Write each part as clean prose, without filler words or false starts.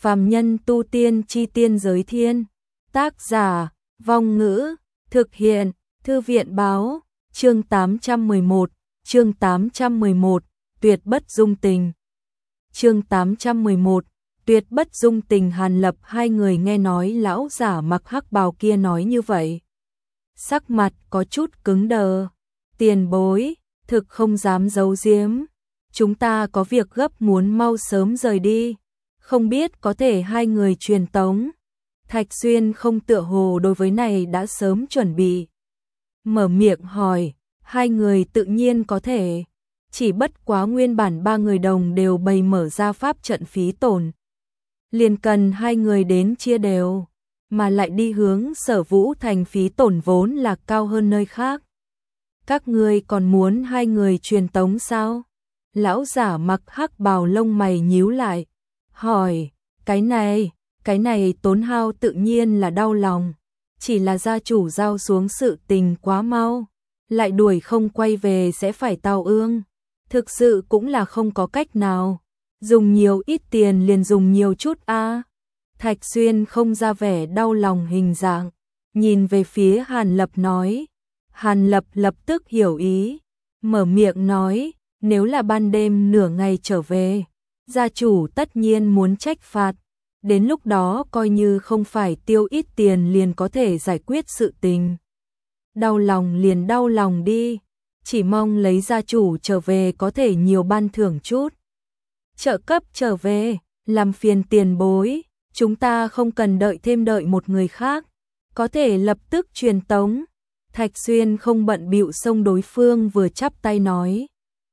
Phàm nhân tu tiên chi tiên giới thiên. Tác giả, Vong Ngữ, thực hiện, Thư viện báo, chương 811, chương 811, tuyệt bất dung tình. Chương 811, tuyệt bất dung tình. Hàn Lập hai người nghe nói lão giả mặc hắc bào kia nói như vậy. Sắc mặt có chút cứng đờ. Tiền bối, thực không dám giấu giếm. Chúng ta có việc gấp muốn mau sớm rời đi. Không biết có thể hai người truyền tống. Thạch Xuyên không tựa hồ đối với này đã sớm chuẩn bị. Mở miệng hỏi, hai người tự nhiên có thể. Chỉ bất quá nguyên bản ba người đồng đều bày mở ra pháp trận phí tổn. Liền cần hai người đến chia đều, mà lại đi hướng Sở Vũ Thành phí tổn vốn là cao hơn nơi khác. Các ngươi còn muốn hai người truyền tống sao? Lão giả mặc hắc bào lông mày nhíu lại, hỏi, cái này tốn hao tự nhiên là đau lòng, chỉ là gia chủ giao xuống sự tình quá mau, lại đuổi không quay về sẽ phải tao ương, thực sự cũng là không có cách nào, dùng nhiều ít tiền liền dùng nhiều chút a. Thạch Xuyên không ra vẻ đau lòng hình dạng, nhìn về phía Hàn Lập nói. Hàn Lập lập tức hiểu ý, mở miệng nói, nếu là ban đêm nửa ngày trở về, gia chủ tất nhiên muốn trách phạt, đến lúc đó coi như không phải tiêu ít tiền liền có thể giải quyết sự tình. Đau lòng liền đau lòng đi, chỉ mong lấy gia chủ trở về có thể nhiều ban thưởng chút. Trợ cấp trở về, làm phiền tiền bối, chúng ta không cần đợi một người khác, có thể lập tức truyền tống. Thạch Xuyên không bận bịu xông đối phương vừa chắp tay nói.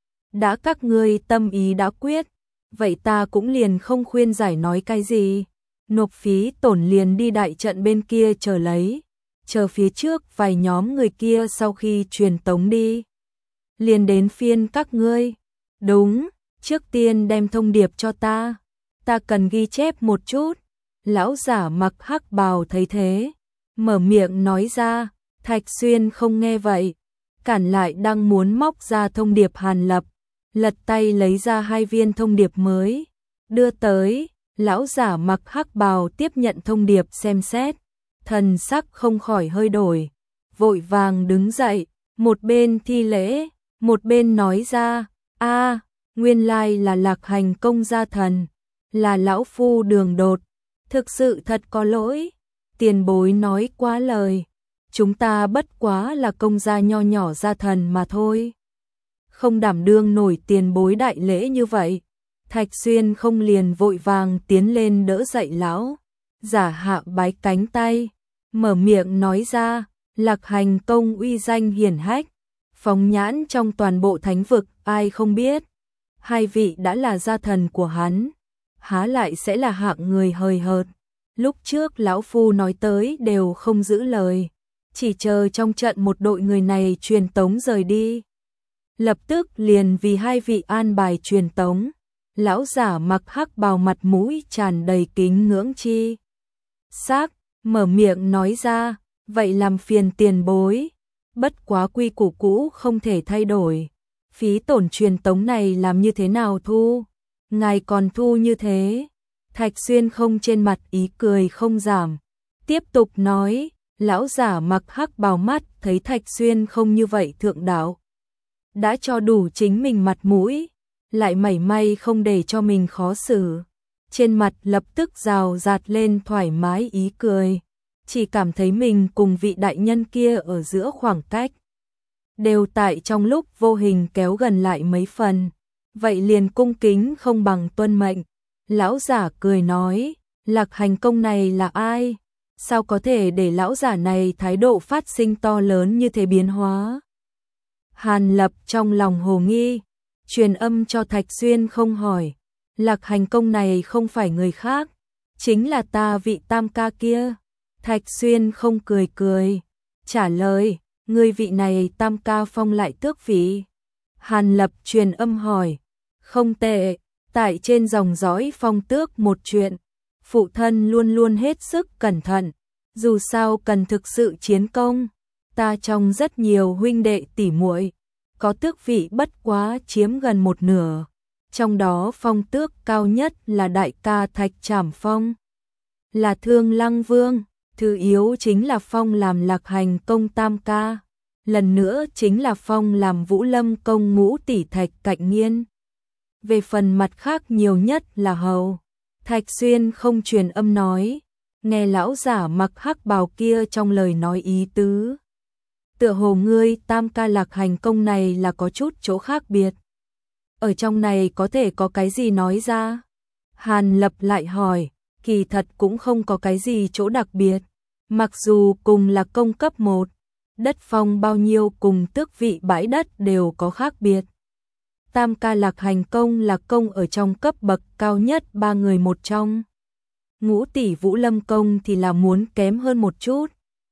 Đã các ngươi tâm ý đã quyết, vậy ta cũng liền không khuyên giải nói cái gì. Nộp phí tổn liền đi đại trận bên kia chờ lấy, chờ phía trước vài nhóm người kia sau khi truyền tống đi. Liền đến phiên các ngươi. Đúng, trước tiên đem thông điệp cho ta cần ghi chép một chút. Lão giả mặc hắc bào thấy thế, mở miệng nói ra. Thạch Xuyên không nghe vậy, cản lại đang muốn móc ra thông điệp. Hàn Lập lật tay lấy ra hai viên thông điệp mới, đưa tới. Lão giả mặc hắc bào tiếp nhận thông điệp xem xét, thần sắc không khỏi hơi đổi, vội vàng đứng dậy, một bên thi lễ, một bên nói ra, nguyên lai là Lạc Hành công gia thần, là lão phu đường đột, thực sự thật có lỗi, tiền bối nói quá lời. Chúng ta bất quá là công gia nho nhỏ gia thần mà thôi, không đảm đương nổi tiền bối đại lễ như vậy. Thạch Xuyên không liền vội vàng tiến lên đỡ dậy lão giả hạ bái cánh tay, mở miệng nói ra, Lạc Hành công uy danh hiển hách, phóng nhãn trong toàn bộ thánh vực ai không biết, hai vị đã là gia thần của hắn, há lại sẽ là hạng người hời hợt. Lúc trước lão phu nói tới đều không giữ lời, chỉ chờ trong trận một đội người này truyền tống rời đi. Lập tức liền vì hai vị an bài truyền tống. Lão giả mặc hắc bào mặt mũi tràn đầy kính ngưỡng chi sắc, mở miệng nói ra, vậy làm phiền tiền bối, bất quá quy củ cũ không thể thay đổi, phí tổn truyền tống này làm như thế nào thu, ngài còn thu như thế. Thạch Xuyên không trên mặt ý cười không giảm, tiếp tục nói. Lão giả mặc hắc bào mắt thấy Thạch Xuyên không như vậy thượng đạo, đã cho đủ chính mình mặt mũi, lại mảy may không để cho mình khó xử, trên mặt lập tức rào rạt lên thoải mái ý cười, chỉ cảm thấy mình cùng vị đại nhân kia ở giữa khoảng cách đều tại trong lúc vô hình kéo gần lại mấy phần, vậy liền cung kính không bằng tuân mệnh. Lão giả cười nói, Lạc Hành công này là ai? Sao có thể để lão giả này thái độ phát sinh to lớn như thế biến hóa? Hàn Lập trong lòng hồ nghi, truyền âm cho Thạch Xuyên không hỏi, Lạc Hành công này không phải người khác, chính là ta vị tam ca kia. Thạch Xuyên không cười, trả lời, người vị này tam ca phong lại tước vị. Hàn Lập truyền âm hỏi, không tệ, tại trên dòng dõi phong tước một chuyện, phụ thân luôn luôn hết sức cẩn thận, dù sao cần thực sự chiến công, ta trong rất nhiều huynh đệ tỷ muội, có tước vị bất quá chiếm gần một nửa, trong đó phong tước cao nhất là đại ca Thạch Trảm Phong, là Thương Lăng Vương, thứ yếu chính là phong làm Lạc Hành công tam ca, lần nữa chính là phong làm Vũ Lâm công ngũ tỷ Thạch Cạnh Nghiên. Về phần mặt khác nhiều nhất là hầu. Thạch Xuyên không truyền âm nói, nghe lão giả mặc hắc bào kia trong lời nói ý tứ. Tựa hồ ngươi tam ca Lạc Hành công này là có chút chỗ khác biệt. Ở trong này có thể có cái gì nói ra? Hàn Lập lại hỏi, kỳ thật cũng không có cái gì chỗ đặc biệt. Mặc dù cùng là công cấp 1, đất phong bao nhiêu cùng tước vị bãi đất đều có khác biệt. Tam ca Lạc Hành công là công ở trong cấp bậc cao nhất 3 người một trong. Ngũ tỷ Vũ Lâm công thì là muốn kém hơn một chút.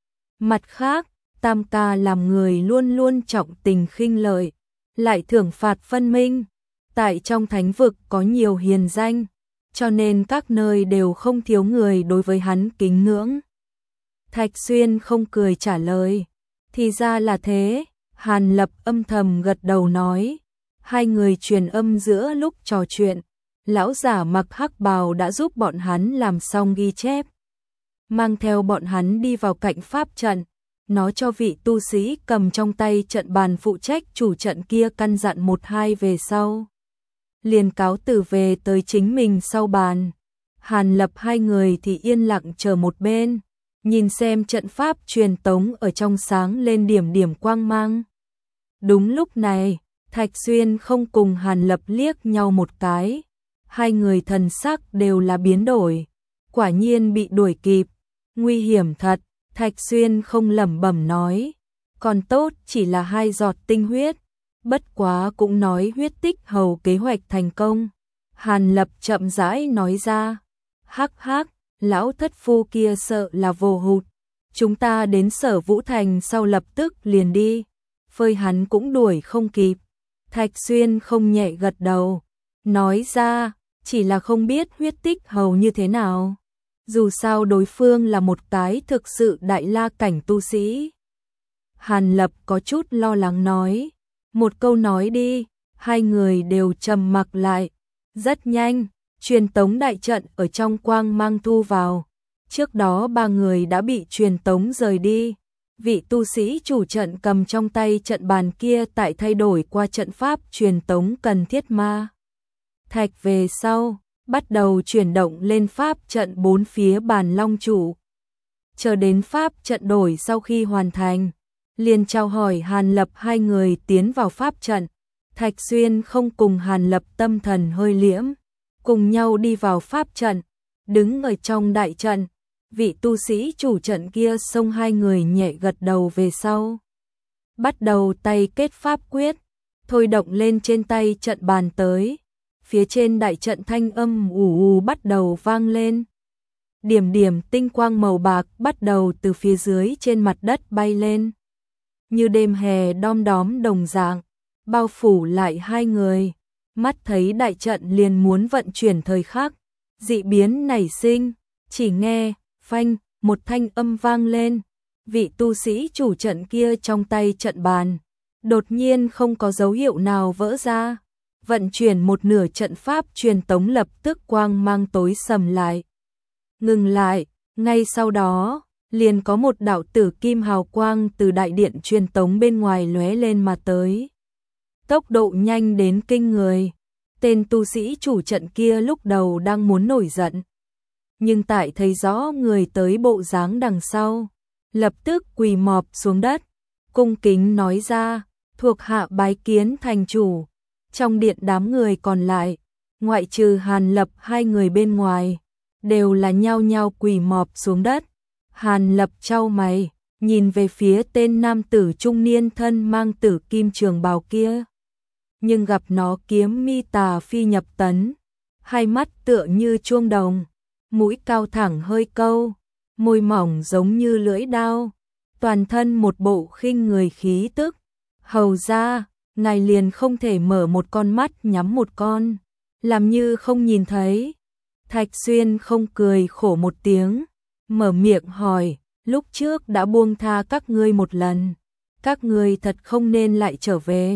Mặt khác, tam ca làm người luôn luôn trọng tình khinh lợi, lại thưởng phạt phân minh. Tại trong thánh vực có nhiều hiền danh, cho nên các nơi đều không thiếu người đối với hắn kính ngưỡng. Thạch Xuyên không cười trả lời, thì ra là thế. Hàn Lập âm thầm gật đầu nói. Hai người truyền âm giữa lúc trò chuyện, lão giả mặc hắc bào đã giúp bọn hắn làm xong ghi chép. Mang theo bọn hắn đi vào cạnh pháp trận, nó cho vị tu sĩ cầm trong tay trận bàn phụ trách chủ trận kia căn dặn 1-2 về sau. Liền cáo từ về tới chính mình sau bàn. Hàn Lập hai người thì yên lặng chờ một bên, nhìn xem trận pháp truyền tống ở trong sáng lên điểm điểm quang mang. Đúng lúc này, Thạch Xuyên không cùng Hàn Lập liếc nhau một cái, hai người thần sắc đều là biến đổi, quả nhiên bị đuổi kịp, nguy hiểm thật. Thạch Xuyên không lẩm bẩm nói, còn tốt chỉ là 2 giọt tinh huyết, bất quá cũng nói huyết tích hầu kế hoạch thành công. Hàn Lập chậm rãi nói ra, hắc hắc, lão thất phu kia sợ là vô hụt, chúng ta đến Sở Vũ Thành sau lập tức liền đi, phơi hắn cũng đuổi không kịp. Thạch Xuyên không nhẹ gật đầu, nói ra, chỉ là không biết huyết tích hầu như thế nào. Dù sao đối phương là một cái thực sự đại la cảnh tu sĩ. Hàn Lập có chút lo lắng nói, một câu nói đi. Hai người đều trầm mặc lại. Rất nhanh, truyền tống đại trận ở trong quang mang thu vào. Trước đó 3 người đã bị truyền tống rời đi. Vị tu sĩ chủ trận cầm trong tay trận bàn kia tại thay đổi qua trận pháp truyền tống cần thiết ma thạch về sau, bắt đầu chuyển động lên pháp trận 4 phía bàn long chủ. Chờ đến pháp trận đổi sau khi hoàn thành, liền chào hỏi Hàn Lập hai người tiến vào pháp trận. Thạch Xuyên không cùng Hàn Lập tâm thần hơi liễm, cùng nhau đi vào pháp trận, đứng ở trong đại trận. Vị tu sĩ chủ trận kia xông hai người nhẹ gật đầu về sau. Bắt đầu tay kết pháp quyết, thôi động lên trên tay trận bàn tới. Phía trên đại trận thanh âm ù ù bắt đầu vang lên. Điểm điểm tinh quang màu bạc bắt đầu từ phía dưới trên mặt đất bay lên. Như đêm hè đom đóm đồng dạng, bao phủ lại hai người. Mắt thấy đại trận liền muốn vận chuyển thời khắc, dị biến nảy sinh, chỉ nghe phanh, một thanh âm vang lên. Vị tu sĩ chủ trận kia trong tay trận bàn, đột nhiên không có dấu hiệu nào vỡ ra. Vận chuyển một nửa trận pháp truyền tống lập tức quang mang tối sầm lại. Ngừng lại, ngay sau đó, liền có một đạo tử kim hào quang từ đại điện truyền tống bên ngoài lóe lên mà tới. Tốc độ nhanh đến kinh người. Tên tu sĩ chủ trận kia lúc đầu đang muốn nổi giận, nhưng tại thấy rõ người tới bộ dáng đằng sau, lập tức quỳ mọp xuống đất, cung kính nói ra, thuộc hạ bái kiến thành chủ. Trong điện đám người còn lại, ngoại trừ Hàn Lập hai người bên ngoài, đều là nhao nhao quỳ mọp xuống đất. Hàn Lập chau mày, nhìn về phía tên nam tử trung niên thân mang tử kim trường bào kia. Nhưng gặp nó kiếm mi tà phi nhập tấn, hai mắt tựa như chuông đồng, mũi cao thẳng hơi câu, môi mỏng giống như lưỡi đao, toàn thân một bộ khinh người khí tức. Hầu ra, ngài liền không thể mở một con mắt nhắm một con, làm như không nhìn thấy. Thạch Xuyên không cười khổ một tiếng, mở miệng hỏi, lúc trước đã buông tha các ngươi một lần, các ngươi thật không nên lại trở về.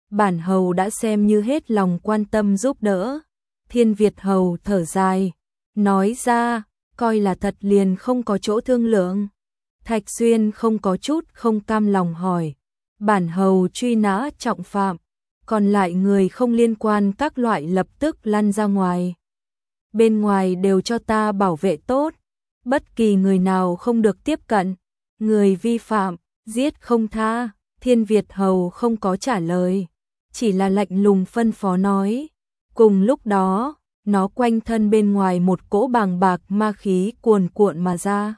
bản hầu đã xem như hết lòng quan tâm giúp đỡ. Thiên Việt hầu thở dài, nói ra, coi là thật liền không có chỗ thương lượng. Thạch Xuyên không có chút không cam lòng hỏi, bản hầu truy nã trọng phạm, còn lại người không liên quan các loại lập tức lăn ra ngoài. Bên ngoài đều cho ta bảo vệ tốt, bất kỳ người nào không được tiếp cận, người vi phạm, giết không tha. Thiên Việt hầu không có trả lời, chỉ là lạnh lùng phân phó nói. Cùng lúc đó, nó quanh thân bên ngoài một cỗ bàng bạc ma khí cuồn cuộn mà ra.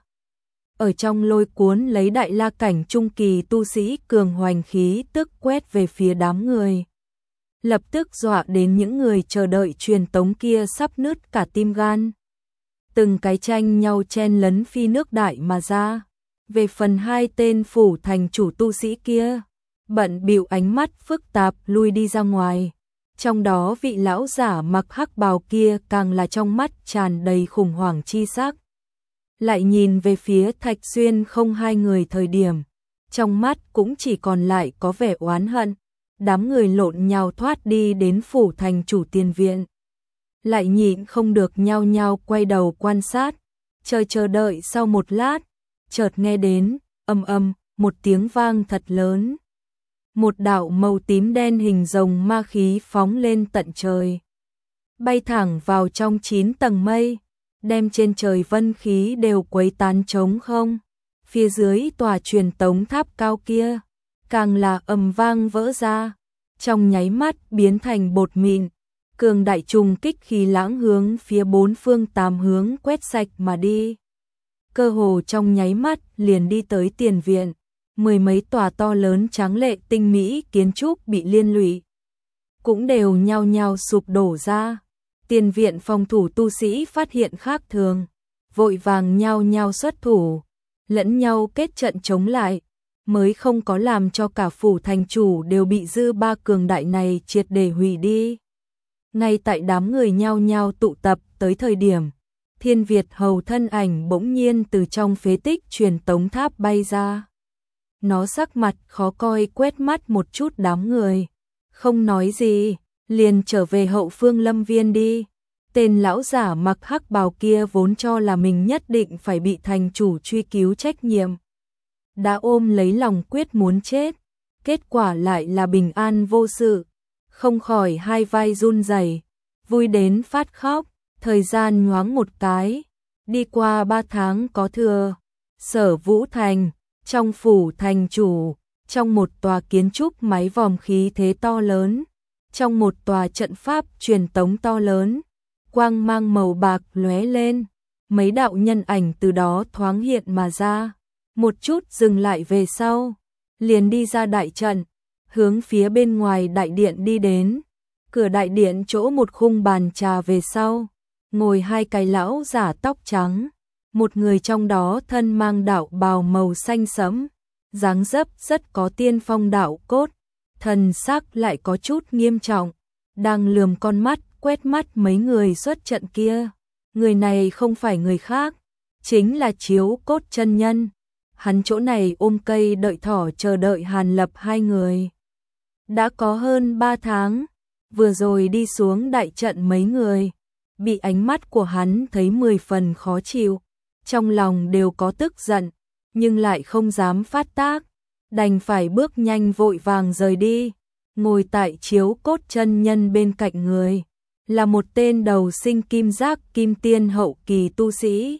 Ở trong lôi cuốn lấy đại la cảnh trung kỳ tu sĩ cường hoành khí tức quét về phía đám người. Lập tức dọa đến những người chờ đợi truyền tống kia sắp nứt cả tim gan. Từng cái tranh nhau chen lấn phi nước đại mà ra. Về phần hai tên phủ thành chủ tu sĩ kia, bận bịu ánh mắt phức tạp lui đi ra ngoài. Trong đó vị lão giả mặc hắc bào kia càng là trong mắt tràn đầy khủng hoảng chi sắc. Lại nhìn về phía Thạch Xuyên không hai người thời điểm, trong mắt cũng chỉ còn lại có vẻ oán hận. Đám người lộn nhào thoát đi đến phủ thành chủ tiền viện. Lại nhịn không được nhao nhao quay đầu quan sát, chờ đợi sau một lát, chợt nghe đến, một tiếng vang thật lớn. Một đạo màu tím đen hình rồng ma khí phóng lên tận trời. Bay thẳng vào trong 9 tầng mây, đem trên trời vân khí đều quấy tán trống không. Phía dưới tòa truyền tống tháp cao kia, càng là ầm vang vỡ ra, trong nháy mắt biến thành bột mịn. Cường đại trùng kích khí lãng hướng phía bốn phương tám hướng quét sạch mà đi. Cơ hồ trong nháy mắt liền đi tới tiền viện. Mười mấy tòa to lớn tráng lệ tinh mỹ kiến trúc bị liên lụy, cũng đều nhao nhao sụp đổ ra. Tiền viện phòng thủ tu sĩ phát hiện khác thường, vội vàng nhao nhao xuất thủ, lẫn nhau kết trận chống lại, mới không có làm cho cả phủ thành chủ đều bị dư ba cường đại này triệt để hủy đi. Ngay tại đám người nhao nhao tụ tập tới thời điểm, Thiên Việt hầu thân ảnh bỗng nhiên từ trong phế tích truyền tống tháp bay ra. Nó sắc mặt khó coi quét mắt một chút đám người, không nói gì, liền trở về hậu phương lâm viên đi. Tên lão giả mặc hắc bào kia vốn cho là mình nhất định phải bị thành chủ truy cứu trách nhiệm, đã ôm lấy lòng quyết muốn chết, kết quả lại là bình an vô sự, không khỏi hai vai run rẩy, vui đến phát khóc. Thời gian nhoáng một cái, đi qua 3 tháng có thừa. Sở Vũ Thành, trong phủ thành chủ, trong một tòa kiến trúc máy vòm khí thế to lớn, trong một tòa trận pháp truyền tống to lớn, quang mang màu bạc lóe lên, mấy đạo nhân ảnh từ đó thoáng hiện mà ra, một chút dừng lại về sau, liền đi ra đại trận, hướng phía bên ngoài đại điện đi đến. Cửa đại điện chỗ một khung bàn trà về sau, ngồi hai cái lão giả tóc trắng, một người trong đó thân mang đạo bào màu xanh sẫm, dáng dấp rất có tiên phong đạo cốt, thần sắc lại có chút nghiêm trọng, đang lườm con mắt quét mắt mấy người xuất trận kia. Người này không phải người khác, chính là Chiếu Cốt chân nhân. Hắn chỗ này ôm cây đợi thỏ chờ đợi Hàn Lập hai người. Đã có hơn 3 tháng, vừa rồi đi xuống đại trận mấy người, bị ánh mắt của hắn thấy 10 phần khó chịu, trong lòng đều có tức giận, nhưng lại không dám phát tác, đành phải bước nhanh vội vàng rời đi. Ngồi tại Chiếu Cốt chân nhân bên cạnh người, là một tên đầu sinh kim giác kim tiên hậu kỳ tu sĩ.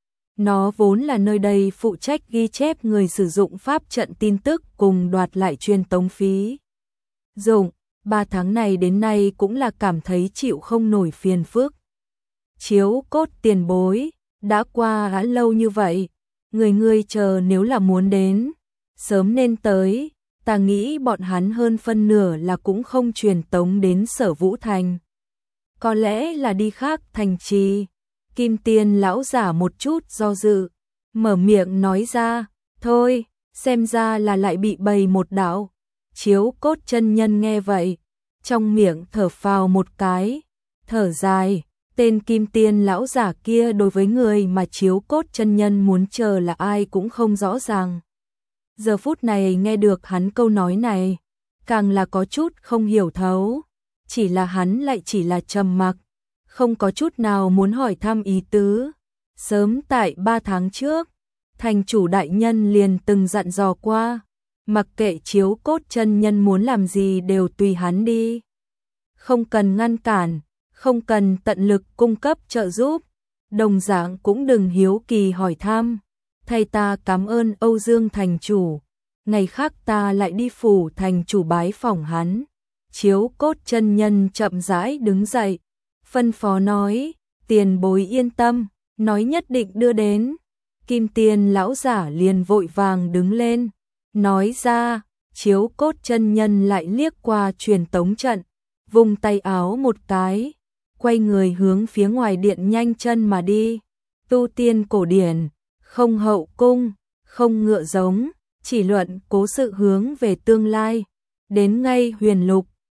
Nó vốn là nơi đây phụ trách ghi chép người sử dụng pháp trận tin tức cùng đoạt lại truyền tống phí dụng. 3 tháng này đến nay cũng là cảm thấy chịu không nổi phiền phức. Chiếu Cốt tiền bối, đã qua lâu như vậy, người chờ nếu là muốn đến, sớm nên tới, ta nghĩ bọn hắn hơn phân nửa là cũng không truyền tống đến Sở Vũ Thành. Có lẽ là đi khác thành trì. Kim Tiên lão giả một chút do dự, mở miệng nói ra, thôi, xem ra là lại bị bày một đạo. Chiếu Cốt chân nhân nghe vậy, trong miệng thở phào một cái, thở dài. Tên Kim Tiên lão giả kia đối với người mà Chiếu Cốt chân nhân muốn chờ là ai cũng không rõ ràng. Giờ phút này nghe được hắn câu nói này, càng là có chút không hiểu thấu, chỉ là hắn lại chỉ là trầm mặc, không có chút nào muốn hỏi thăm ý tứ. Sớm tại 3 tháng trước, thành chủ đại nhân liền từng dặn dò qua, mặc kệ Chiếu Cốt chân nhân muốn làm gì đều tùy hắn đi. Không cần ngăn cản, không cần tận lực cung cấp trợ giúp, đồng dạng cũng đừng hiếu kỳ hỏi thăm. Thay ta cảm ơn Âu Dương thành chủ, ngày khác ta lại đi phủ thành chủ bái phỏng hắn. Chiếu Cốt chân nhân chậm rãi đứng dậy, phân phó nói, tiền bối yên tâm, nói nhất định đưa đến. Kim Tiền lão giả liền vội vàng đứng lên, nói ra. Chiếu Cốt chân nhân lại liếc qua truyền tống trận, vung tay áo một cái, quay người hướng phía ngoài điện nhanh chân mà đi. Tu tiên cổ điển, không hậu cung, không ngựa giống, chỉ luận cố sự hướng về tương lai. Đến ngay Huyền Lục,